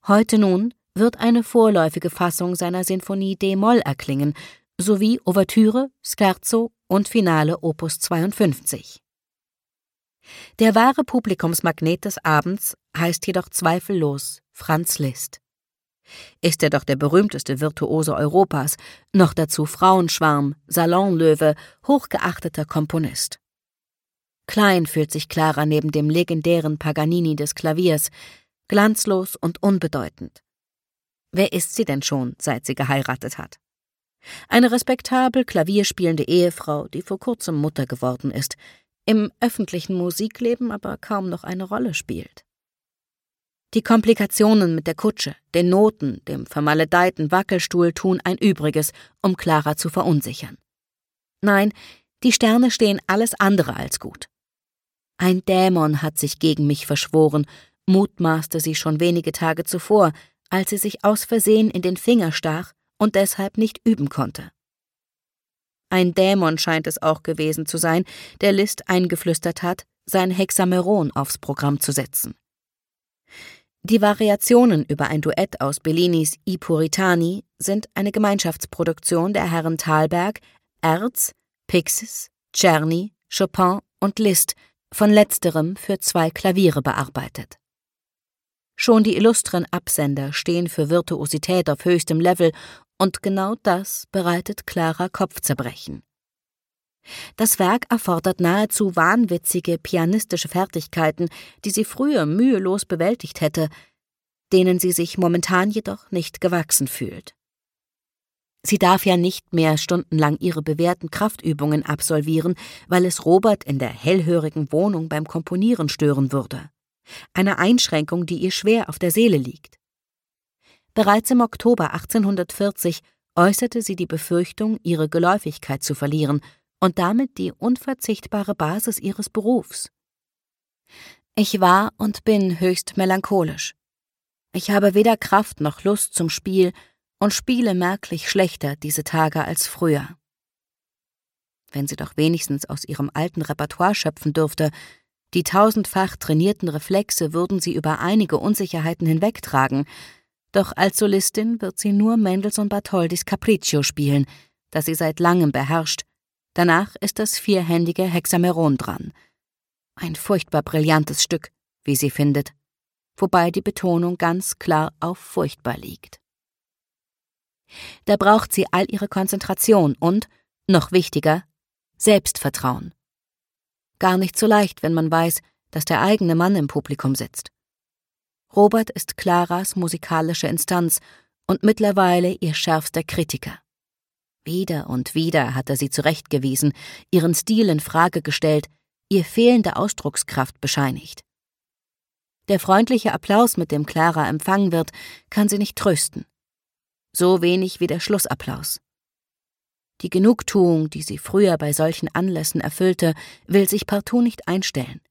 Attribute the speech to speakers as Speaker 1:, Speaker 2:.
Speaker 1: Heute nun wird eine vorläufige Fassung seiner Sinfonie d-Moll erklingen, sowie Ouvertüre, Scherzo und Finale Opus 52. Der wahre Publikumsmagnet des Abends heißt jedoch zweifellos Franz Liszt. Ist er doch der berühmteste Virtuose Europas, noch dazu Frauenschwarm, Salonlöwe, hochgeachteter Komponist. Klein fühlt sich Clara neben dem legendären Paganini des Klaviers, glanzlos und unbedeutend. Wer ist sie denn schon, seit sie geheiratet hat? Eine respektabel klavierspielende Ehefrau, die vor kurzem Mutter geworden ist, im öffentlichen Musikleben aber kaum noch eine Rolle spielt. Die Komplikationen mit der Kutsche, den Noten, dem vermaledeiten Wackelstuhl tun ein Übriges, um Clara zu verunsichern. Nein, die Sterne stehen alles andere als gut. Ein Dämon hat sich gegen mich verschworen, mutmaßte sie schon wenige Tage zuvor, als sie sich aus Versehen in den Finger stach und deshalb nicht üben konnte. Ein Dämon scheint es auch gewesen zu sein, der Liszt eingeflüstert hat, sein Hexameron aufs Programm zu setzen. Die Variationen über ein Duett aus Bellinis I Puritani sind eine Gemeinschaftsproduktion der Herren Thalberg, Erz, Pixis, Czerny, Chopin und Liszt, von letzterem für 2 Klaviere bearbeitet. Schon die illustren Absender stehen für Virtuosität auf höchstem Level, und genau das bereitet Clara Kopfzerbrechen. Das Werk erfordert nahezu wahnwitzige pianistische Fertigkeiten, die sie früher mühelos bewältigt hätte, denen sie sich momentan jedoch nicht gewachsen fühlt. Sie darf ja nicht mehr stundenlang ihre bewährten Kraftübungen absolvieren, weil es Robert in der hellhörigen Wohnung beim Komponieren stören würde. Eine Einschränkung, die ihr schwer auf der Seele liegt. Bereits im Oktober 1840 äußerte sie die Befürchtung, ihre Geläufigkeit zu verlieren und damit die unverzichtbare Basis ihres Berufs. Ich war und bin höchst melancholisch. Ich habe weder Kraft noch Lust zum Spiel und spiele merklich schlechter diese Tage als früher. Wenn sie doch wenigstens aus ihrem alten Repertoire schöpfen dürfte, die 1000-fach trainierten Reflexe würden sie über einige Unsicherheiten hinwegtragen, doch als Solistin wird sie nur Mendelssohn Bartholdis Capriccio spielen, das sie seit langem beherrscht. Danach ist das 4-händige Hexameron dran. Ein furchtbar brillantes Stück, wie sie findet, wobei die Betonung ganz klar auf furchtbar liegt. Da braucht sie all ihre Konzentration und, noch wichtiger, Selbstvertrauen. Gar nicht so leicht, wenn man weiß, dass der eigene Mann im Publikum sitzt. Robert ist Claras musikalische Instanz und mittlerweile ihr schärfster Kritiker. Wieder und wieder hat er sie zurechtgewiesen, ihren Stil in Frage gestellt, ihr fehlende Ausdruckskraft bescheinigt. Der freundliche Applaus, mit dem Clara empfangen wird, kann sie nicht trösten. So wenig wie der Schlussapplaus. Die Genugtuung, die sie früher bei solchen Anlässen erfüllte, will sich partout nicht einstellen.